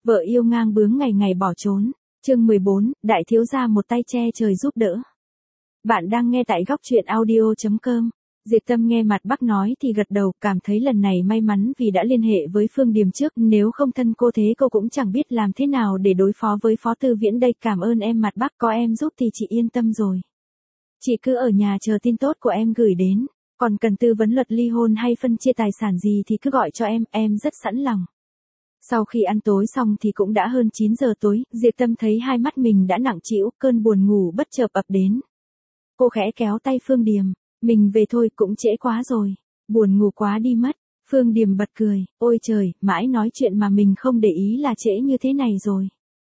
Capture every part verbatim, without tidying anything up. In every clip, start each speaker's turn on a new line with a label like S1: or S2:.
S1: Vợ yêu ngang bướng ngày ngày bỏ trốn. Chương mười bốn, đại thiếu gia một tay che trời giúp đỡ. Bạn đang nghe tại góc truyện audio chấm com. Diệp Tâm nghe mặt Bắc nói thì gật đầu, cảm thấy lần này may mắn vì đã liên hệ với Phương Điềm trước, nếu không thân cô thế cô cũng chẳng biết làm thế nào để đối phó với Phó Tư Viễn đây. Cảm ơn em mặt Bắc, có em giúp thì chị yên tâm rồi. Chị cứ ở nhà chờ tin tốt của em gửi đến, còn cần tư vấn luật ly hôn hay phân chia tài sản gì thì cứ gọi cho em, em rất sẵn lòng. Sau khi ăn tối xong thì cũng đã hơn chín giờ tối, Diệp Tâm thấy hai mắt mình đã nặng trĩu, cơn buồn ngủ bất chợt ập đến. Cô khẽ kéo tay Phương Điềm, mình về thôi, cũng trễ quá rồi, buồn ngủ quá đi mất. Phương Điềm bật cười, ôi trời, mãi nói chuyện mà mình không để ý là trễ như thế này rồi.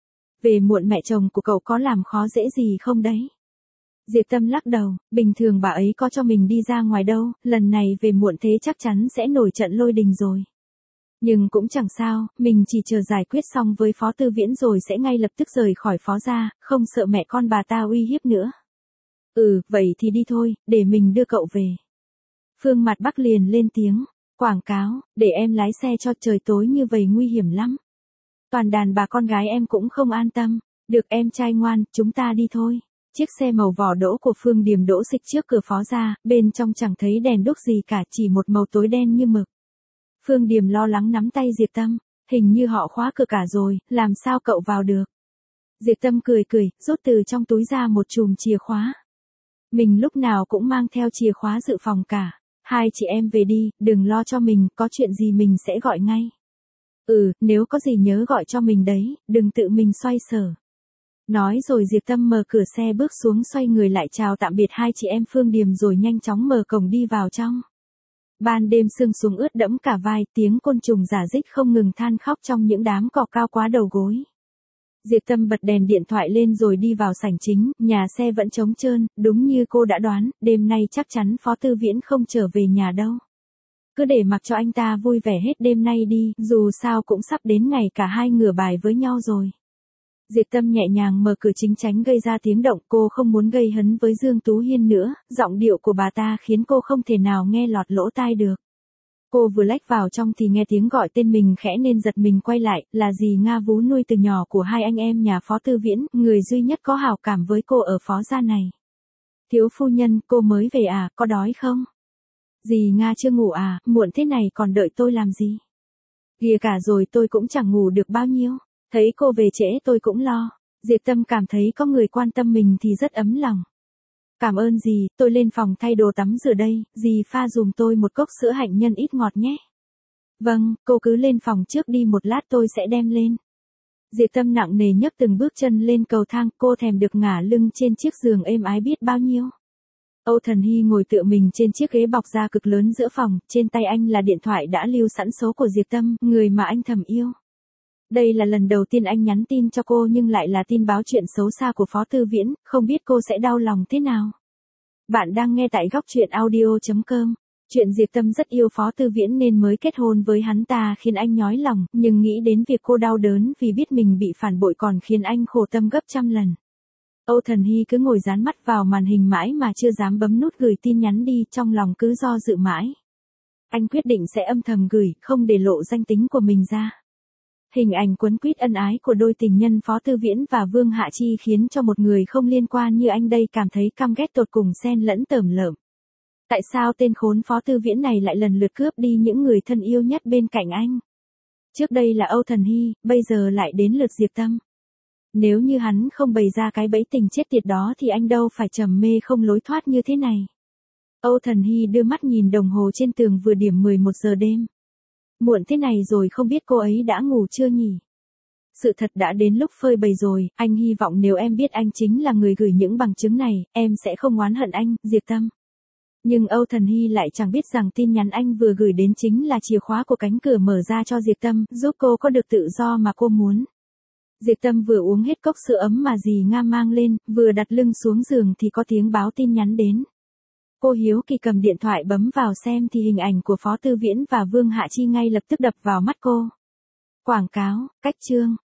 S1: Về muộn mẹ chồng của cậu có làm khó dễ gì không đấy? Diệp Tâm lắc đầu, bình thường bà ấy có cho mình đi ra ngoài đâu, lần này về muộn thế chắc chắn sẽ nổi trận lôi đình rồi. Nhưng cũng chẳng sao, mình chỉ chờ giải quyết xong với Phó Tư Viễn rồi sẽ ngay lập tức rời khỏi Phó gia, không sợ mẹ con bà ta uy hiếp nữa. Ừ, vậy thì đi thôi, để mình đưa cậu về. Phương Mặt Bắc liền lên tiếng, quảng cáo, để em lái xe cho, trời tối như vậy nguy hiểm lắm. Toàn đàn bà con gái em cũng không an tâm. Được em trai ngoan, chúng ta đi thôi. Chiếc xe màu vỏ đỗ của Phương Điềm đỗ xịch trước cửa Phó gia, bên trong chẳng thấy đèn đuốc gì cả, chỉ một màu tối đen như mực. Phương Điềm lo lắng nắm tay Diệp Tâm, hình như họ khóa cửa cả rồi, làm sao cậu vào được? Diệp Tâm cười cười, rút từ trong túi ra một chùm chìa khóa. Mình lúc nào cũng mang theo chìa khóa dự phòng cả. Hai chị em về đi, đừng lo cho mình, có chuyện gì mình sẽ gọi ngay. Ừ, nếu có gì nhớ gọi cho mình đấy, đừng tự mình xoay sở. Nói rồi Diệp Tâm mở cửa xe bước xuống, xoay người lại chào tạm biệt hai chị em Phương Điềm rồi nhanh chóng mở cổng đi vào trong. Ban đêm sương xuống ướt đẫm cả vai, tiếng côn trùng rả rích không ngừng than khóc trong những đám cỏ cao quá đầu gối. Diệp Tâm bật đèn điện thoại lên rồi đi vào sảnh chính, nhà xe vẫn trống trơn, đúng như cô đã đoán, đêm nay chắc chắn Phó Tư Viễn không trở về nhà đâu. Cứ để mặc cho anh ta vui vẻ hết đêm nay đi, dù sao cũng sắp đến ngày cả hai ngửa bài với nhau rồi. Diệp Tâm nhẹ nhàng mở cửa chính tránh gây ra tiếng động, cô không muốn gây hấn với Dương Tú Hiên nữa, giọng điệu của bà ta khiến cô không thể nào nghe lọt lỗ tai được. Cô vừa lách vào trong thì nghe tiếng gọi tên mình khẽ nên giật mình quay lại, là dì Nga vú nuôi từ nhỏ của hai anh em nhà Phó Tư Viễn, người duy nhất có hảo cảm với cô ở Phó gia này. Thiếu phu nhân, cô mới về à, có đói không? Dì Nga chưa ngủ à, muộn thế này còn đợi tôi làm gì? Kìa cả rồi tôi cũng chẳng ngủ được bao nhiêu. Thấy cô về trễ tôi cũng lo. Diệp Tâm cảm thấy có người quan tâm mình thì rất ấm lòng. Cảm ơn dì, tôi lên phòng thay đồ tắm rửa đây, dì pha dùm tôi một cốc sữa hạnh nhân ít ngọt nhé. Vâng, cô cứ lên phòng trước đi, một lát tôi sẽ đem lên. Diệp Tâm nặng nề nhấc từng bước chân lên cầu thang, cô thèm được ngả lưng trên chiếc giường êm ái biết bao nhiêu. Âu Thần Hy ngồi tựa mình trên chiếc ghế bọc da cực lớn giữa phòng, trên tay anh là điện thoại đã lưu sẵn số của Diệp Tâm, người mà anh thầm yêu. Đây là lần đầu tiên anh nhắn tin cho cô nhưng lại là tin báo chuyện xấu xa của Phó Tư Viễn, không biết cô sẽ đau lòng thế nào. Bạn đang nghe tại góc truyện audio chấm com. Chuyện Diệp Tâm rất yêu Phó Tư Viễn nên mới kết hôn với hắn ta khiến anh nhói lòng, nhưng nghĩ đến việc cô đau đớn vì biết mình bị phản bội còn khiến anh khổ tâm gấp trăm lần. Âu Thần Hy cứ ngồi dán mắt vào màn hình mãi mà chưa dám bấm nút gửi tin nhắn đi, trong lòng cứ do dự mãi. Anh quyết định sẽ âm thầm gửi, không để lộ danh tính của mình ra. Hình ảnh quấn quýt ân ái của đôi tình nhân Phó Tư Viễn và Vương Hạ Chi khiến cho một người không liên quan như anh đây cảm thấy căm ghét tột cùng xen lẫn tởm lợm. Tại sao tên khốn Phó Tư Viễn này lại lần lượt cướp đi những người thân yêu nhất bên cạnh anh? Trước đây là Âu Thần Hy, bây giờ lại đến lượt Diệp Tâm. Nếu như hắn không bày ra cái bẫy tình chết tiệt đó thì anh đâu phải trầm mê không lối thoát như thế này. Âu Thần Hy đưa mắt nhìn đồng hồ trên tường, vừa điểm mười một giờ đêm. Muộn thế này rồi không biết cô ấy đã ngủ chưa nhỉ? Sự thật đã đến lúc phơi bày rồi, anh hy vọng nếu em biết anh chính là người gửi những bằng chứng này, em sẽ không oán hận anh, Diệp Tâm. Nhưng Âu Thần Hy lại chẳng biết rằng tin nhắn anh vừa gửi đến chính là chìa khóa của cánh cửa mở ra cho Diệp Tâm, giúp cô có được tự do mà cô muốn. Diệp Tâm vừa uống hết cốc sữa ấm mà dì Nga mang lên, vừa đặt lưng xuống giường thì có tiếng báo tin nhắn đến. Cô hiếu kỳ cầm điện thoại bấm vào xem thì hình ảnh của Phó Tư Viễn và Vương Hạ Chi ngay lập tức đập vào mắt cô. Quảng cáo, cách chương,